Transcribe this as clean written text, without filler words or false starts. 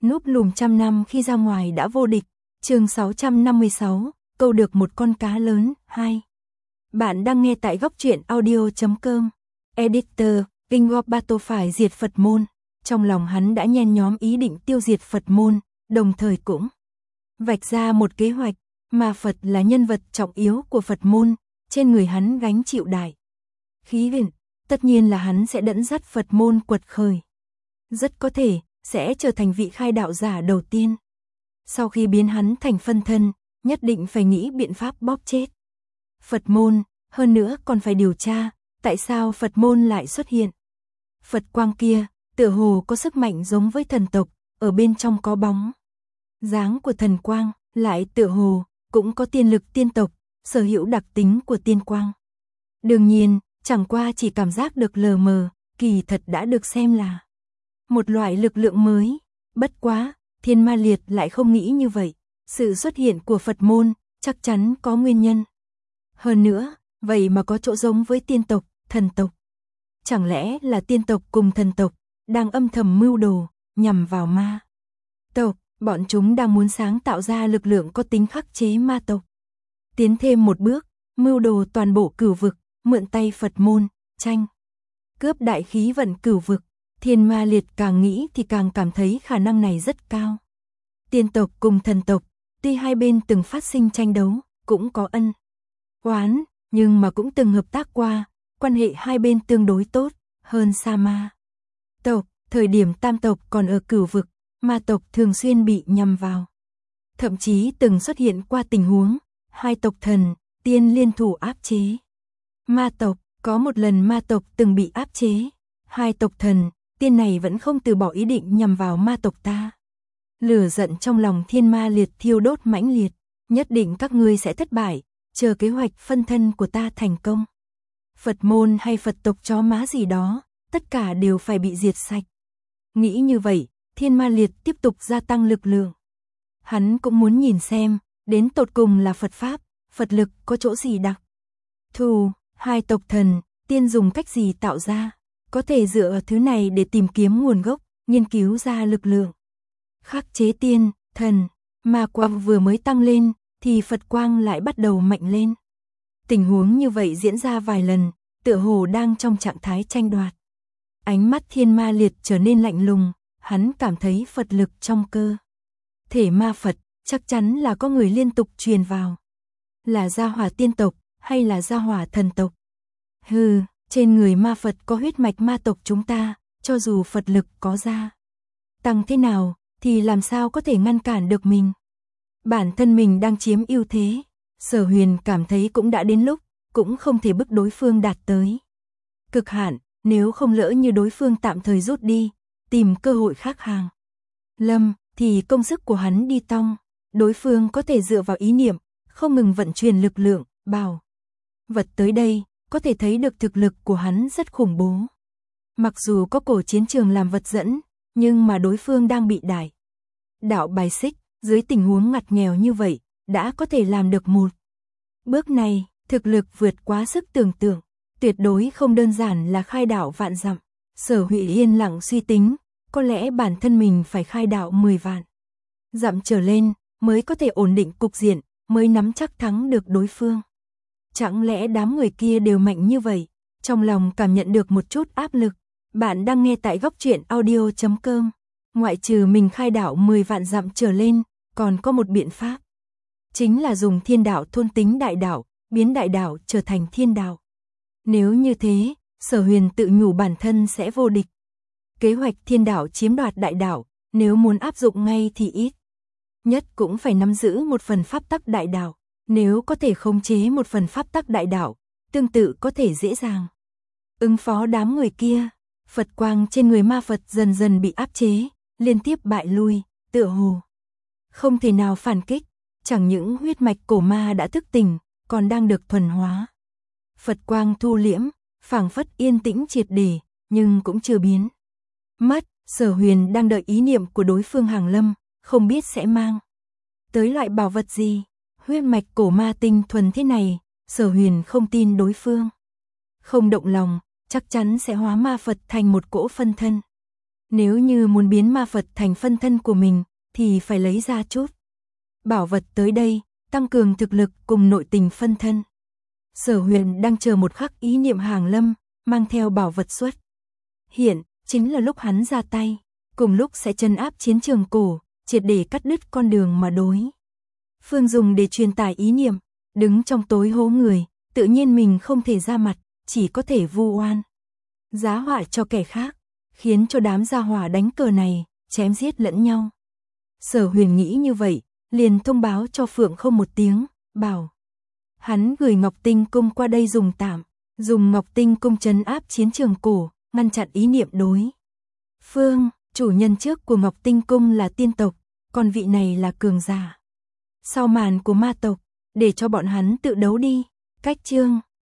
Núp lùm trăm năm khi ra ngoài đã vô địch. Chương 656, câu được một con cá lớn. 2. Bạn đang nghe tại góc truyện audio.com. Editor, Ingorbato phải diệt Phật môn. Trong lòng hắn đã nhen nhóm ý định tiêu diệt Phật môn, đồng thời cũng vạch ra một kế hoạch, mà Phật là nhân vật trọng yếu của Phật môn, trên người hắn gánh chịu đại khí vận, tất nhiên là hắn sẽ dẫn dắt Phật môn quật khởi. Rất có thể sẽ trở thành vị khai đạo giả đầu tiên. Sau khi biến hắn thành phân thân, nhất định phải nghĩ biện pháp bóp chết Phật môn, hơn nữa còn phải điều tra tại sao Phật môn lại xuất hiện. Phật quang kia, tựa hồ có sức mạnh giống với thần tộc, ở bên trong có bóng dáng của thần quang, lại tựa hồ cũng có tiên lực tiên tộc, sở hữu đặc tính của tiên quang. Đương nhiên, chẳng qua chỉ cảm giác được lờ mờ, kỳ thật đã được xem là một loại lực lượng mới. Bất quá, Thiên Ma Liệt lại không nghĩ như vậy. Sự xuất hiện của Phật môn chắc chắn có nguyên nhân. Hơn nữa, vậy mà có chỗ giống với tiên tộc, thần tộc. Chẳng lẽ là tiên tộc cùng thần tộc đang âm thầm mưu đồ nhằm vào ma tộc? Bọn chúng đang muốn sáng tạo ra lực lượng có tính khắc chế ma tộc. Tiến thêm một bước, mưu đồ toàn bộ cửu vực, mượn tay Phật môn, tranh cướp đại khí vận cửu vực. Thiên Ma Liệt càng nghĩ thì càng cảm thấy khả năng này rất cao. Tiên tộc cùng thần tộc, tuy hai bên từng phát sinh tranh đấu, cũng có ân oán, nhưng mà cũng từng hợp tác qua, quan hệ hai bên tương đối tốt hơn xa ma tộc. Thời điểm tam tộc còn ở cửu vực, ma tộc thường xuyên bị nhằm vào. Thậm chí từng xuất hiện qua tình huống hai tộc thần, tiên liên thủ áp chế ma tộc. Có một lần ma tộc từng bị áp chế, hai tộc thần, tiên này vẫn không từ bỏ ý định nhằm vào ma tộc ta. Lửa giận trong lòng Thiên Ma Liệt thiêu đốt mãnh liệt, nhất định các ngươi sẽ thất bại, chờ kế hoạch phân thân của ta thành công. Phật môn hay Phật tộc chó má gì đó, tất cả đều phải bị diệt sạch. Nghĩ như vậy, Thiên Ma Liệt tiếp tục gia tăng lực lượng. Hắn cũng muốn nhìn xem, đến tột cùng là Phật Pháp, Phật lực có chỗ gì đặc thù, hai tộc thần, tiên dùng cách gì tạo ra, có thể dựa vào thứ này để tìm kiếm nguồn gốc, nghiên cứu ra lực lượng khắc chế tiên, thần. Ma quang vừa mới tăng lên, thì Phật quang lại bắt đầu mạnh lên. Tình huống như vậy diễn ra vài lần, tựa hồ đang trong trạng thái tranh đoạt. Ánh mắt Thiên Ma Liệt trở nên lạnh lùng, hắn cảm thấy Phật lực trong cơ thể ma Phật, chắc chắn là có người liên tục truyền vào. Là gia hỏa tiên tộc, hay là gia hỏa thần tộc? Hừ, trên người ma Phật có huyết mạch ma tộc chúng ta, cho dù Phật lực có gia tăng thế nào, thì làm sao có thể ngăn cản được mình? Bản thân mình đang chiếm ưu thế. Sở Huyền cảm thấy cũng đã đến lúc, cũng không thể bức đối phương đạt tới cực hạn, nếu không lỡ như đối phương tạm thời rút đi, tìm cơ hội khác hàng lâm, thì công sức của hắn đi tong. Đối phương có thể dựa vào ý niệm, không ngừng vận chuyển lực lượng, bảo vật tới đây, có thể thấy được thực lực của hắn rất khủng bố. Mặc dù có cổ chiến trường làm vật dẫn, nhưng mà đối phương đang bị đại đạo bài xích, dưới tình huống ngặt nghèo như vậy, đã có thể làm được một bước này, thực lực vượt quá sức tưởng tượng, tuyệt đối không đơn giản là khai đạo vạn dặm. Sở Hủy yên lặng suy tính, có lẽ bản thân mình phải khai đạo 10 vạn dặm trở lên, mới có thể ổn định cục diện, mới nắm chắc thắng được đối phương. Chẳng lẽ đám người kia đều mạnh như vậy? Trong lòng cảm nhận được một chút áp lực. Bạn đang nghe tại góc truyện audio.com. Ngoại trừ mình khai đạo 10 vạn dặm trở lên, còn có một biện pháp. Chính là dùng thiên đạo thôn tính đại đạo, biến đại đạo trở thành thiên đạo. Nếu như thế, Sở Huyền tự nhủ bản thân sẽ vô địch. Kế hoạch thiên đạo chiếm đoạt đại đạo, nếu muốn áp dụng ngay thì ít nhất cũng phải nắm giữ một phần pháp tắc đại đạo. Nếu có thể khống chế một phần pháp tắc đại đạo, tương tự có thể dễ dàng ứng phó đám người kia. Phật quang trên người ma Phật dần dần bị áp chế, liên tiếp bại lui, tựa hồ không thể nào phản kích. Chẳng những huyết mạch cổ ma đã thức tỉnh, còn đang được thuần hóa. Phật quang thu liễm, phảng phất yên tĩnh triệt để, nhưng cũng chưa biến mất. Sở Huyền đang đợi ý niệm của đối phương hàng lâm, không biết sẽ mang tới loại bảo vật gì. Huyết mạch cổ ma tinh thuần thế này, Sở Huyền không tin đối phương không động lòng, chắc chắn sẽ hóa ma Phật thành một cỗ phân thân. Nếu như muốn biến ma Phật thành phân thân của mình, thì phải lấy ra chút bảo vật tới đây, tăng cường thực lực cùng nội tình phân thân. Sở Huyền đang chờ một khắc ý niệm hàng lâm, mang theo bảo vật xuất hiện, chính là lúc hắn ra tay, cùng lúc sẽ trấn áp chiến trường cổ, triệt để cắt đứt con đường mà đối phương dùng để truyền tải ý niệm, đứng trong tối hố người, tự nhiên mình không thể ra mặt, chỉ có thể vu oan giá họa cho kẻ khác, khiến cho đám gia hỏa đánh cờ này chém giết lẫn nhau. Sở Huyền nghĩ như vậy, liền thông báo cho Phượng Không một tiếng, bảo hắn gửi Ngọc Tinh Cung qua đây dùng Ngọc Tinh Cung trấn áp chiến trường cổ, ngăn chặn ý niệm đối phương. Chủ nhân trước của Ngọc Tinh Cung là tiên tộc, còn vị này là cường giả sau màn của ma tộc, để cho bọn hắn tự đấu đi. Cách chương